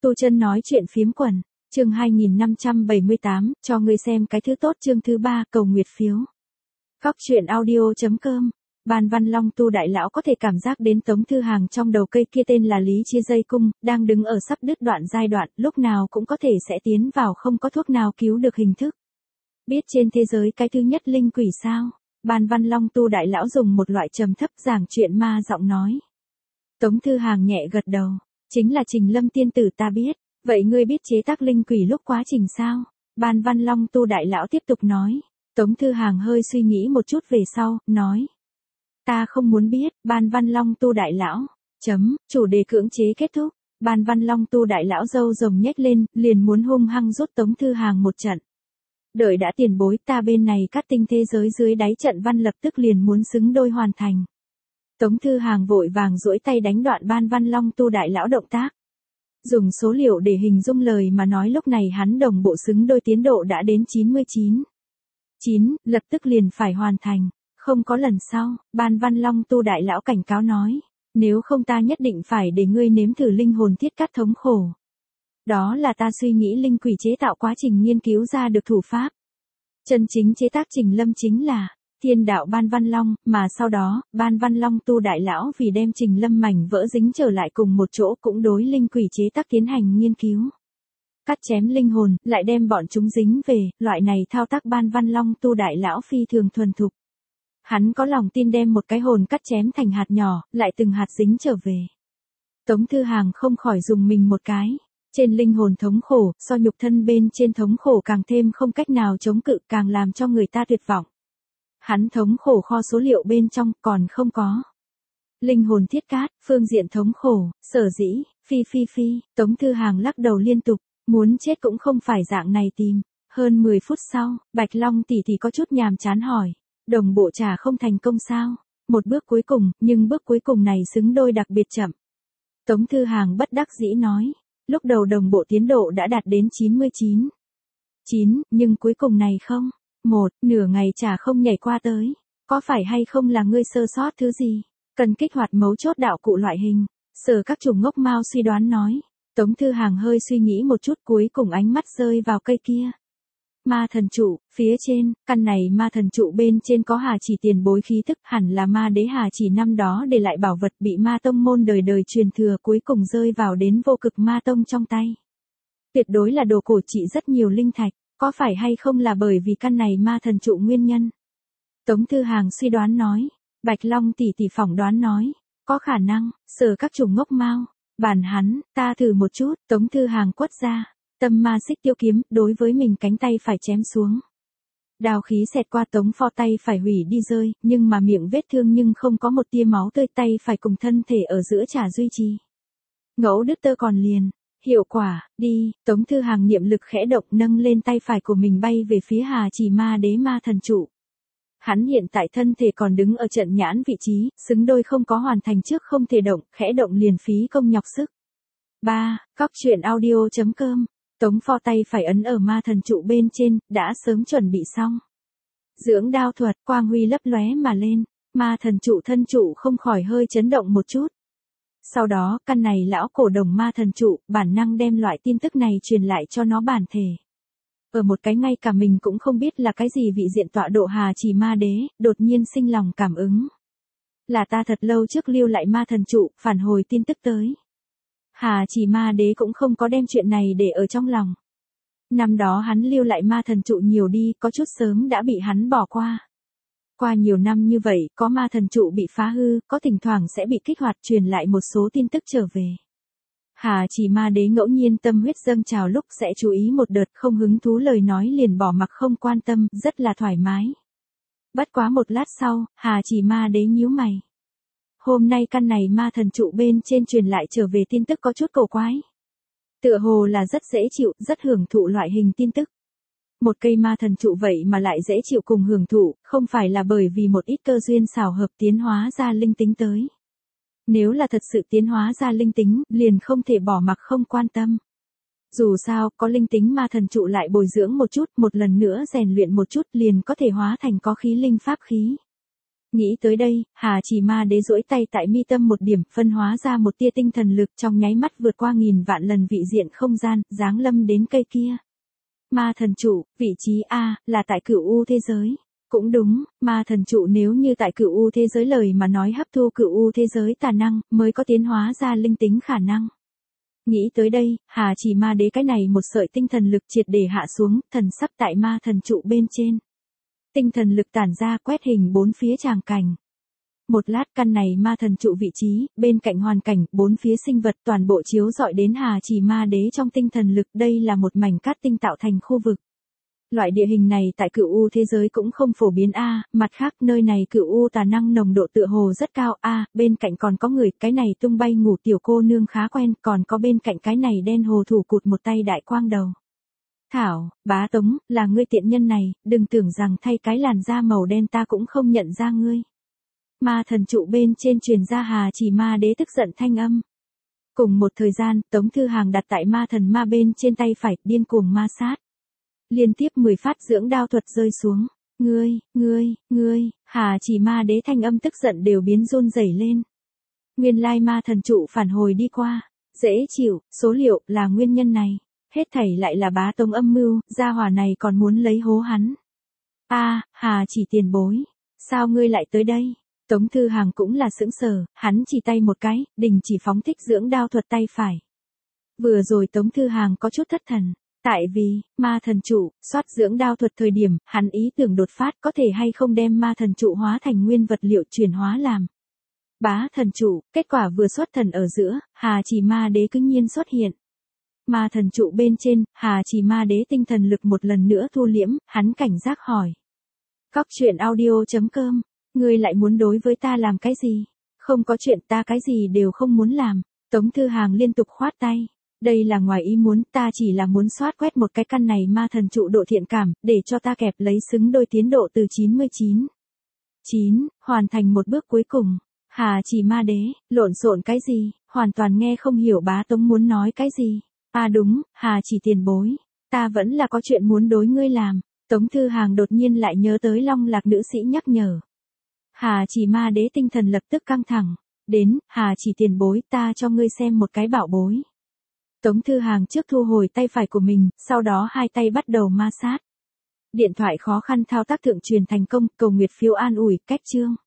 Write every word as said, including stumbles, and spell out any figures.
Tu Chân nói chuyện phiếm quần, chương hai nghìn năm trăm bảy mươi tám, cho ngươi xem cái thứ tốt chương thứ ba, cầu nguyệt phiếu. Góc truyện audio.com, Ban Văn Long Tu đại lão có thể cảm giác đến Tống Thư Hàng trong đầu cây kia tên là Lý Chia Dây Cung, đang đứng ở sắp đứt đoạn giai đoạn, lúc nào cũng có thể sẽ tiến vào không có thuốc nào cứu được hình thức. Biết trên thế giới cái thứ nhất linh quỷ sao? Ban Văn Long Tu đại lão dùng một loại trầm thấp giảng chuyện ma giọng nói. Tống Thư Hàng nhẹ gật đầu, chính là Trình Lâm tiên tử ta biết, vậy ngươi biết chế tác linh quỷ lúc quá trình sao? Ban Văn Long Tu đại lão tiếp tục nói. Tống Thư Hàng hơi suy nghĩ một chút về sau, nói. Ta không muốn biết, Ban Văn Long Tu đại lão, chấm, chủ đề cưỡng chế kết thúc, Ban Văn Long Tu đại lão râu rồng nhếch lên, liền muốn hung hăng rút Tống Thư Hàng một trận. Đợi đã tiền bối ta bên này cắt tinh thế giới dưới đáy trận văn lập tức liền muốn xứng đôi hoàn thành. Tống Thư Hàng vội vàng duỗi tay đánh đoạn Ban Văn Long Tu đại lão động tác. Dùng số liệu để hình dung lời mà nói lúc này hắn đồng bộ xứng đôi tiến độ đã đến chín mươi chín. chín, lập tức liền phải hoàn thành, không có lần sau, Ban Văn Long Tu đại lão cảnh cáo nói, nếu không ta nhất định phải để ngươi nếm thử linh hồn thiết cắt thống khổ. Đó là ta suy nghĩ linh quỷ chế tạo quá trình nghiên cứu ra được thủ pháp. Chân chính chế tác Trình Lâm chính là Thiên đạo Ban Văn Long, mà sau đó, Ban Văn Long Tu đại lão vì đem Trình Lâm mảnh vỡ dính trở lại cùng một chỗ cũng đối linh quỷ chế tác tiến hành nghiên cứu. Cắt chém linh hồn, lại đem bọn chúng dính về, loại này thao tác Ban Văn Long Tu đại lão phi thường thuần thục. Hắn có lòng tin đem một cái hồn cắt chém thành hạt nhỏ, lại từng hạt dính trở về. Tống Thư Hàng không khỏi dùng mình một cái. Trên linh hồn thống khổ, so nhục thân bên trên thống khổ càng thêm không cách nào chống cự, càng làm cho người ta tuyệt vọng. Hắn thống khổ kho số liệu bên trong còn không có. Linh hồn thiết cát, phương diện thống khổ, sở dĩ, phi phi phi, Tống Thư Hàng lắc đầu liên tục, muốn chết cũng không phải dạng này tìm. Hơn mười phút sau, Bạch Long tỷ tỷ có chút nhàm chán hỏi, đồng bộ trả không thành công sao? Một bước cuối cùng, nhưng bước cuối cùng này xứng đôi đặc biệt chậm. Tống Thư Hàng bất đắc dĩ nói, lúc đầu đồng bộ tiến độ đã đạt đến chín mươi chín. chín, nhưng cuối cùng này không. Một, nửa ngày chả không nhảy qua tới. Có phải hay không là ngươi sơ sót thứ gì? Cần kích hoạt mấu chốt đạo cụ loại hình. Sở các chủ ngốc mau suy đoán nói. Tống Thư Hàng hơi suy nghĩ một chút cuối cùng ánh mắt rơi vào cây kia. Ma thần trụ, phía trên, căn này ma thần trụ bên trên có Hà Chỉ tiền bối khí thức, hẳn là ma đế Hà Chỉ năm đó để lại bảo vật bị ma tông môn đời đời truyền thừa cuối cùng rơi vào đến vô cực ma tông trong tay. Tuyệt đối là đồ cổ trị rất nhiều linh thạch, có phải hay không là bởi vì căn này ma thần trụ nguyên nhân? Tống Thư Hàng suy đoán nói, Bạch Long tỷ tỷ phỏng đoán nói, có khả năng, Sở các chủ ngốc mau, bản hắn, ta thử một chút, Tống Thư Hàng quất ra. Tâm ma xích tiêu kiếm, đối với mình cánh tay phải chém xuống. Đao khí xẹt qua Tống Pho tay phải hủy đi rơi, nhưng mà miệng vết thương nhưng không có một tia máu tươi, tay phải cùng thân thể ở giữa trả duy trì. Ngẫu đứt tơ còn liền, hiệu quả, đi, Tống Thư Hàng niệm lực khẽ động nâng lên tay phải của mình bay về phía Hà Chỉ ma đế ma thần trụ. Hắn hiện tại thân thể còn đứng ở trận nhãn vị trí, xứng đôi không có hoàn thành trước không thể động, khẽ động liền phí công nhọc sức. ba. Góc truyện audio.com, Tống Pho tay phải ấn ở ma thần trụ bên trên, đã sớm chuẩn bị xong. Dưỡng đao thuật, quang huy lấp lóe mà lên, ma thần trụ thân trụ không khỏi hơi chấn động một chút. Sau đó, căn này lão cổ đồng ma thần trụ, bản năng đem loại tin tức này truyền lại cho nó bản thể. Ở một cái ngay cả mình cũng không biết là cái gì vị diện tọa độ Hà Chỉ ma đế, đột nhiên sinh lòng cảm ứng. Là ta thật lâu trước lưu lại ma thần trụ, phản hồi tin tức tới. Hà Chỉ ma đế cũng không có đem chuyện này để ở trong lòng. Năm đó hắn lưu lại ma thần trụ nhiều đi, có chút sớm đã bị hắn bỏ qua. Qua nhiều năm như vậy, có ma thần trụ bị phá hư, có thỉnh thoảng sẽ bị kích hoạt truyền lại một số tin tức trở về. Hà Chỉ ma đế ngẫu nhiên tâm huyết dâng trào lúc sẽ chú ý một đợt không hứng thú lời nói liền bỏ mặc không quan tâm, rất là thoải mái. Bất quá một lát sau, Hà Chỉ ma đế nhíu mày. Hôm nay căn này ma thần trụ bên trên truyền lại trở về tin tức có chút cổ quái. Tựa hồ là rất dễ chịu, rất hưởng thụ loại hình tin tức. Một cây ma thần trụ vậy mà lại dễ chịu cùng hưởng thụ, không phải là bởi vì một ít cơ duyên xảo hợp tiến hóa ra linh tính tới. Nếu là thật sự tiến hóa ra linh tính, liền không thể bỏ mặc không quan tâm. Dù sao, có linh tính ma thần trụ lại bồi dưỡng một chút, một lần nữa rèn luyện một chút liền có thể hóa thành có khí linh pháp khí. Nghĩ tới đây, Hà Chỉ Ma Đế duỗi tay tại mi tâm một điểm, phân hóa ra một tia tinh thần lực trong nháy mắt vượt qua nghìn vạn lần vị diện không gian, giáng lâm đến cây kia. Ma thần trụ, vị trí A, là tại Cửu U thế giới. Cũng đúng, ma thần trụ nếu như tại Cửu U thế giới lời mà nói hấp thu Cửu U thế giới tà năng, mới có tiến hóa ra linh tính khả năng. Nghĩ tới đây, Hà Chỉ Ma Đế cái này một sợi tinh thần lực triệt để hạ xuống, thần sắc tại ma thần trụ bên trên. Tinh thần lực tản ra quét hình bốn phía tràng cảnh. Một lát căn này ma thần trụ vị trí, bên cạnh hoàn cảnh, bốn phía sinh vật toàn bộ chiếu dọi đến Hà Chỉ Ma Đế trong tinh thần lực, đây là một mảnh cát tinh tạo thành khu vực. Loại địa hình này tại Cửu U thế giới cũng không phổ biến a, mặt khác nơi này Cửu U tà năng nồng độ tựa hồ rất cao a, bên cạnh còn có người, cái này tung bay ngủ tiểu cô nương khá quen, còn có bên cạnh cái này đen hồ thủ cụt một tay đại quang đầu. Thảo, bá tống, là ngươi tiện nhân này, đừng tưởng rằng thay cái làn da màu đen ta cũng không nhận ra ngươi. Ma thần trụ bên trên truyền ra Hà Chỉ Ma Đế tức giận thanh âm. Cùng một thời gian, Tống Thư Hàng đặt tại ma thần ma bên trên tay phải, điên cuồng ma sát. Liên tiếp mười phát dưỡng đao thuật rơi xuống. Ngươi, ngươi, ngươi, Hà Chỉ Ma Đế thanh âm tức giận đều biến run rẩy lên. Nguyên lai ma thần trụ phản hồi đi qua. Dễ chịu, số liệu là nguyên nhân này. Hết thảy lại là bá tông âm mưu, gia hỏa này còn muốn lấy hố hắn. A, Hà Chỉ tiền bối. Sao ngươi lại tới đây? Tống Thư Hàng cũng là sững sờ, hắn chỉ tay một cái, đình chỉ phóng thích dưỡng đao thuật tay phải. Vừa rồi Tống Thư Hàng có chút thất thần. Tại vì, ma thần trụ, soát dưỡng đao thuật thời điểm, hắn ý tưởng đột phát có thể hay không đem ma thần trụ hóa thành nguyên vật liệu chuyển hóa làm. Bá thần trụ, kết quả vừa xuất thần ở giữa, Hà Chỉ Ma Đế cứ nhiên xuất hiện. Ma thần trụ bên trên, Hà Chỉ Ma Đế tinh thần lực một lần nữa thu liễm, hắn cảnh giác hỏi. Cóc truyện audio chấm com, ngươi lại muốn đối với ta làm cái gì? Không có chuyện, ta cái gì đều không muốn làm. Tống Thư Hàng liên tục khoát tay. Đây là ngoài ý muốn, ta chỉ là muốn soát quét một cái căn này ma thần trụ độ thiện cảm, để cho ta kẹp lấy xứng đôi tiến độ từ chín mươi chín. chín, hoàn thành một bước cuối cùng. Hà Chỉ Ma Đế, lộn xộn cái gì, hoàn toàn nghe không hiểu bá tống muốn nói cái gì. À đúng, Hà Chỉ tiền bối, ta vẫn là có chuyện muốn đối ngươi làm. Tống Thư Hàng đột nhiên lại nhớ tới Long Lạc nữ sĩ nhắc nhở. Hà Chỉ Ma Đế tinh thần lập tức căng thẳng. Đến, Hà Chỉ tiền bối, ta cho ngươi xem một cái bảo bối. Tống Thư Hàng trước thu hồi tay phải của mình, sau đó hai tay bắt đầu ma sát. Điện thoại khó khăn thao tác thượng truyền thành công, cầu nguyệt phiếu an ủi, cách chương.